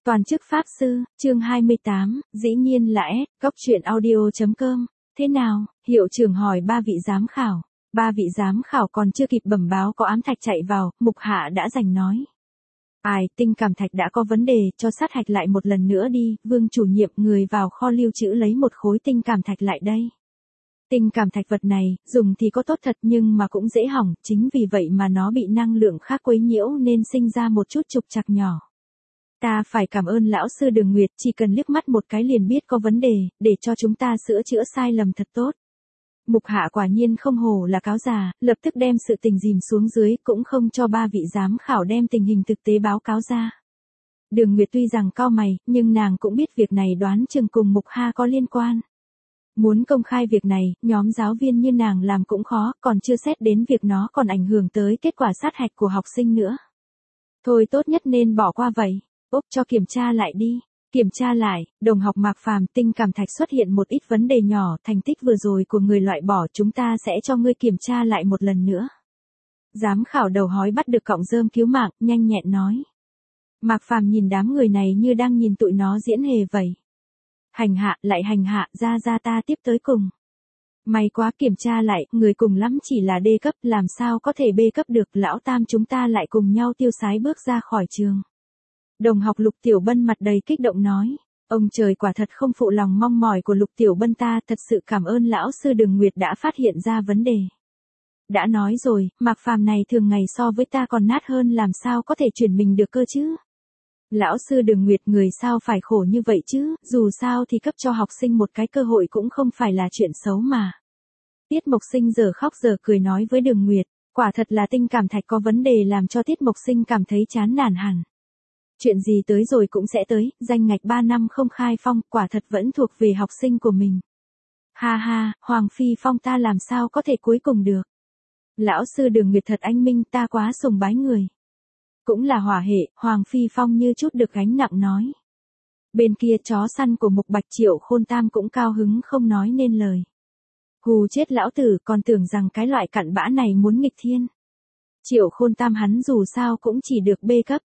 Toàn chức Pháp Sư, chương 28, dĩ nhiên là S, góc truyện audio.com. Thế nào, hiệu trưởng hỏi ba vị giám khảo. Ba vị giám khảo còn chưa kịp bẩm báo có ám thạch chạy vào, Mục Hạ đã giành nói. Tinh cảm thạch đã có vấn đề, cho sát hạch lại một lần nữa đi, Vương chủ nhiệm người vào kho lưu trữ lấy một khối tinh cảm thạch lại đây. Tinh cảm thạch vật này, dùng thì có tốt thật nhưng mà cũng dễ hỏng, chính vì vậy mà nó bị năng lượng khác quấy nhiễu nên sinh ra một chút trục trặc nhỏ. Ta phải cảm ơn lão sư Đường Nguyệt, chỉ cần liếc mắt một cái liền biết có vấn đề, để cho chúng ta sửa chữa sai lầm thật tốt. Mục Hạ quả nhiên không hổ là cáo già, lập tức đem sự tình dìm xuống dưới, cũng không cho ba vị giám khảo đem tình hình thực tế báo cáo ra. Đường Nguyệt tuy rằng cau mày, nhưng nàng cũng biết việc này đoán chừng cùng Mục Hạ có liên quan. Muốn công khai việc này, nhóm giáo viên như nàng làm cũng khó, còn chưa xét đến việc nó còn ảnh hưởng tới kết quả sát hạch của học sinh nữa. Thôi tốt nhất nên bỏ qua vậy. Cho kiểm tra lại đi. Kiểm tra lại, đồng học Mạc Phàm, tinh cảm thạch xuất hiện một ít vấn đề nhỏ, thành tích vừa rồi của người loại bỏ, chúng ta sẽ cho ngươi kiểm tra lại một lần nữa. Giám khảo đầu hói bắt được cọng rơm cứu mạng, nhanh nhẹn nói. Mạc Phàm nhìn đám người này như đang nhìn tụi nó diễn hề vậy. Hành hạ, lại hành hạ, ra ta tiếp tới cùng. May quá, kiểm tra lại, người cùng lắm chỉ là D cấp, làm sao có thể B cấp được, lão Tam chúng ta lại cùng nhau tiêu sái bước ra khỏi trường. Đồng học Lục Tiểu Bân mặt đầy kích động nói, ông trời quả thật không phụ lòng mong mỏi của Lục Tiểu Bân, ta thật sự cảm ơn lão sư Đường Nguyệt đã phát hiện ra vấn đề. Đã nói rồi, Mạc Phàm này thường ngày so với ta còn nát hơn, làm sao có thể chuyển mình được cơ chứ. Lão sư Đường Nguyệt, người sao phải khổ như vậy chứ, dù sao thì cấp cho học sinh một cái cơ hội cũng không phải là chuyện xấu mà. Tiết Mộc Sinh giờ khóc giờ cười nói với Đường Nguyệt, quả thật là tinh cảm thạch có vấn đề làm cho Tiết Mộc Sinh cảm thấy chán nản hẳn. Chuyện gì tới rồi cũng sẽ tới, danh ngạch 3 năm không khai phong, quả thật vẫn thuộc về học sinh của mình. Ha ha, Hoàng Phi Phong ta làm sao có thể cuối cùng được. Lão sư Đường Nguyệt thật anh minh, ta quá sùng bái người. Cũng là hỏa hệ, Hoàng Phi Phong như chút được gánh nặng nói. Bên kia chó săn của Mục Bạch Triệu Khôn Tam cũng cao hứng không nói nên lời. Hù chết lão tử, còn tưởng rằng cái loại cặn bã này muốn nghịch thiên. Triệu Khôn Tam hắn dù sao cũng chỉ được B cấp.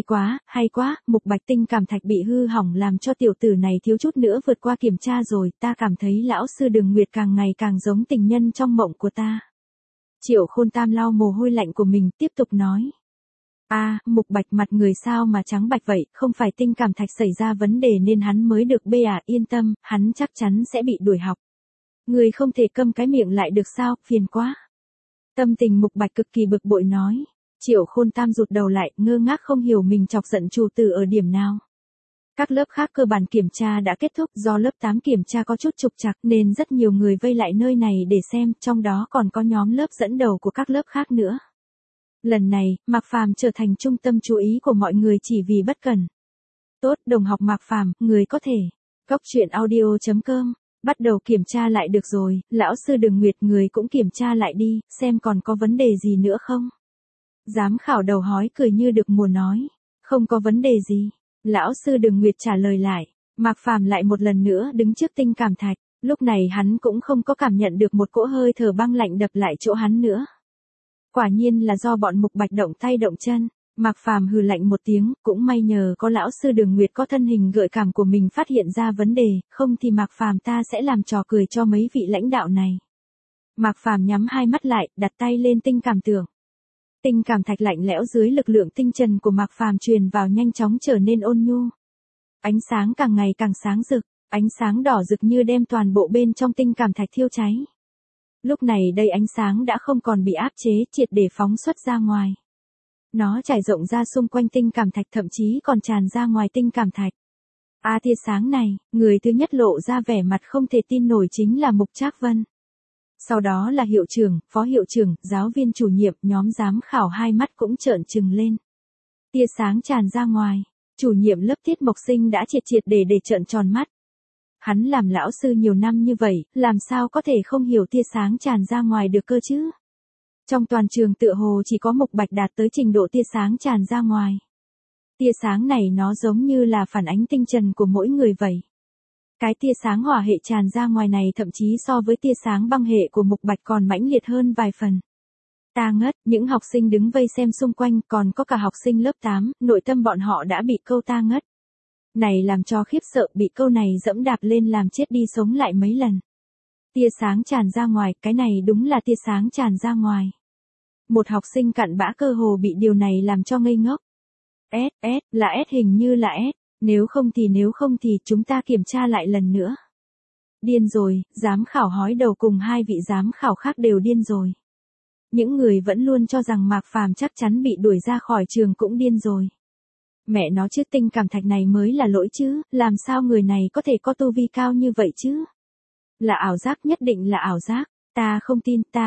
Hay quá, Mục Bạch tinh cảm thạch bị hư hỏng làm cho tiểu tử này thiếu chút nữa vượt qua kiểm tra rồi, ta cảm thấy lão sư Đường Nguyệt càng ngày càng giống tình nhân trong mộng của ta. Triệu Khôn Tam lau mồ hôi lạnh của mình, tiếp tục nói. Mục Bạch mặt người sao mà trắng bạch vậy, không phải tinh cảm thạch xảy ra vấn đề nên hắn mới được B à, yên tâm, hắn chắc chắn sẽ bị đuổi học. Người không thể câm cái miệng lại được sao, phiền quá. Tâm tình Mục Bạch cực kỳ bực bội nói. Triệu Khôn Tam rụt đầu lại, ngơ ngác không hiểu mình chọc giận chủ tử ở điểm nào. Các lớp khác cơ bản kiểm tra đã kết thúc, do lớp 8 kiểm tra có chút trục trặc nên rất nhiều người vây lại nơi này để xem, trong đó còn có nhóm lớp dẫn đầu của các lớp khác nữa. Lần này, Mạc Phàm trở thành trung tâm chú ý của mọi người chỉ vì bất cẩn. Tốt, đồng học Mạc Phàm, người có thể. Góc truyện audio.com. Bắt đầu kiểm tra lại được rồi, lão sư Đường Nguyệt, người cũng kiểm tra lại đi, xem còn có vấn đề gì nữa không. Giám khảo đầu hói cười như được mùa nói. Không có vấn đề gì. Lão sư Đường Nguyệt trả lời lại. Mạc Phàm lại một lần nữa đứng trước tinh cảm thạch. Lúc này hắn cũng không có cảm nhận được một cỗ hơi thở băng lạnh đập lại chỗ hắn nữa. Quả nhiên là do bọn Mục Bạch động tay động chân. Mạc Phàm hừ lạnh một tiếng, cũng may nhờ có lão sư Đường Nguyệt có thân hình gợi cảm của mình phát hiện ra vấn đề, không thì Mạc Phàm ta sẽ làm trò cười cho mấy vị lãnh đạo này. Mạc Phàm nhắm hai mắt lại, đặt tay lên tinh cảm tưởng. Tinh cảm thạch lạnh lẽo dưới lực lượng tinh trần của Mạc Phàm truyền vào nhanh chóng trở nên ôn nhu. Ánh sáng càng ngày càng sáng rực, ánh sáng đỏ rực như đem toàn bộ bên trong tinh cảm thạch thiêu cháy. Lúc này đây ánh sáng đã không còn bị áp chế, triệt để phóng xuất ra ngoài. Nó trải rộng ra xung quanh tinh cảm thạch, thậm chí còn tràn ra ngoài tinh cảm thạch. Tia sáng này, người thứ nhất lộ ra vẻ mặt không thể tin nổi chính là Mục Trác Vân. Sau đó là hiệu trưởng, phó hiệu trưởng, giáo viên chủ nhiệm, nhóm giám khảo hai mắt cũng trợn trừng lên. Tia sáng tràn ra ngoài, chủ nhiệm lớp Tiết Mộc Sinh đã triệt để trợn tròn mắt. Hắn làm lão sư nhiều năm như vậy, làm sao có thể không hiểu tia sáng tràn ra ngoài được cơ chứ? Trong toàn trường tựa hồ chỉ có Mục Bạch đạt tới trình độ tia sáng tràn ra ngoài. Tia sáng này nó giống như là phản ánh tinh trần của mỗi người vậy. Cái tia sáng hỏa hệ tràn ra ngoài này thậm chí so với tia sáng băng hệ của Mục Bạch còn mãnh liệt hơn vài phần. Ta ngất, những học sinh đứng vây xem xung quanh, còn có cả học sinh lớp 8, nội tâm bọn họ đã bị câu ta ngất. Này làm cho khiếp sợ, bị câu này dẫm đạp lên làm chết đi sống lại mấy lần. Tia sáng tràn ra ngoài, cái này đúng là tia sáng tràn ra ngoài. Một học sinh cặn bã cơ hồ bị điều này làm cho ngây ngốc. Là S, hình như là S, nếu không thì chúng ta kiểm tra lại lần nữa. Điên rồi, giám khảo hói đầu cùng hai vị giám khảo khác đều điên rồi. Những người vẫn luôn cho rằng Mạc Phàm chắc chắn bị đuổi ra khỏi trường cũng điên rồi. Mẹ nó chứ, Tinh Cảm Thạch này mới là lỗi chứ, làm sao người này có thể có tu vi cao như vậy chứ? Là ảo giác, nhất định là ảo giác, ta không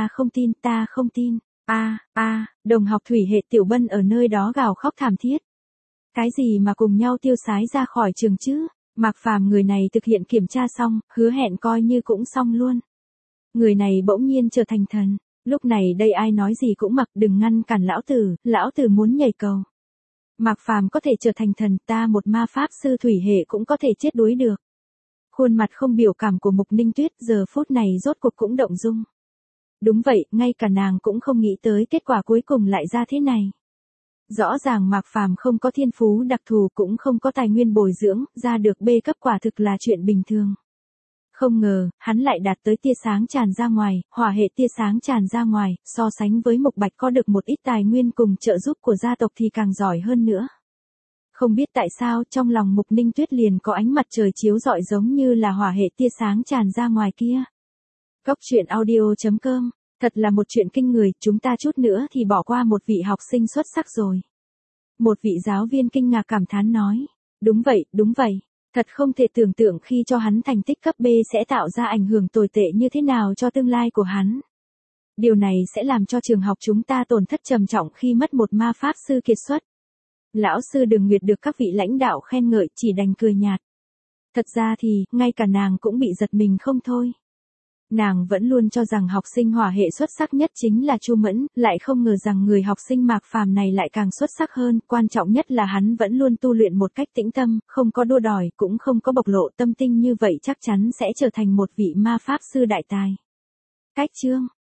tin. Đồng học Thủy Hệ Tiểu Bân ở nơi đó gào khóc thảm thiết. Cái gì mà cùng nhau tiêu sái ra khỏi trường chứ? Mạc Phàm người này thực hiện kiểm tra xong, hứa hẹn coi như cũng xong luôn. Người này bỗng nhiên trở thành thần, lúc này đây ai nói gì cũng mặc, đừng ngăn cản lão tử muốn nhảy cầu. Mạc Phàm có thể trở thành thần, ta một ma pháp sư Thủy Hệ cũng có thể chết đuối được. Khuôn mặt không biểu cảm của Mục Ninh Tuyết giờ phút này rốt cuộc cũng động dung. Đúng vậy, ngay cả nàng cũng không nghĩ tới kết quả cuối cùng lại ra thế này. Rõ ràng Mạc Phàm không có thiên phú đặc thù cũng không có tài nguyên bồi dưỡng, ra được B cấp quả thực là chuyện bình thường. Không ngờ, hắn lại đạt tới tia sáng tràn ra ngoài, hỏa hệ tia sáng tràn ra ngoài, so sánh với Mộc Bạch có được một ít tài nguyên cùng trợ giúp của gia tộc thì càng giỏi hơn nữa. Không biết tại sao trong lòng Mục Ninh Tuyết liền có ánh mặt trời chiếu rọi giống như là hỏa hệ tia sáng tràn ra ngoài kia. Góc truyện audio.com, thật là một chuyện kinh người, chúng ta chút nữa thì bỏ qua một vị học sinh xuất sắc rồi. Một vị giáo viên kinh ngạc cảm thán nói, đúng vậy, thật không thể tưởng tượng khi cho hắn thành tích cấp B sẽ tạo ra ảnh hưởng tồi tệ như thế nào cho tương lai của hắn. Điều này sẽ làm cho trường học chúng ta tổn thất trầm trọng khi mất một ma pháp sư kiệt xuất. Lão sư Đường Nguyệt được các vị lãnh đạo khen ngợi chỉ đành cười nhạt. Thật ra thì, ngay cả nàng cũng bị giật mình không thôi. Nàng vẫn luôn cho rằng học sinh hỏa hệ xuất sắc nhất chính là Chu Mẫn, lại không ngờ rằng người học sinh Mạc Phàm này lại càng xuất sắc hơn, quan trọng nhất là hắn vẫn luôn tu luyện một cách tĩnh tâm, không có đua đòi, cũng không có bộc lộ tâm tinh như vậy chắc chắn sẽ trở thành một vị ma pháp sư đại tài. Cách chương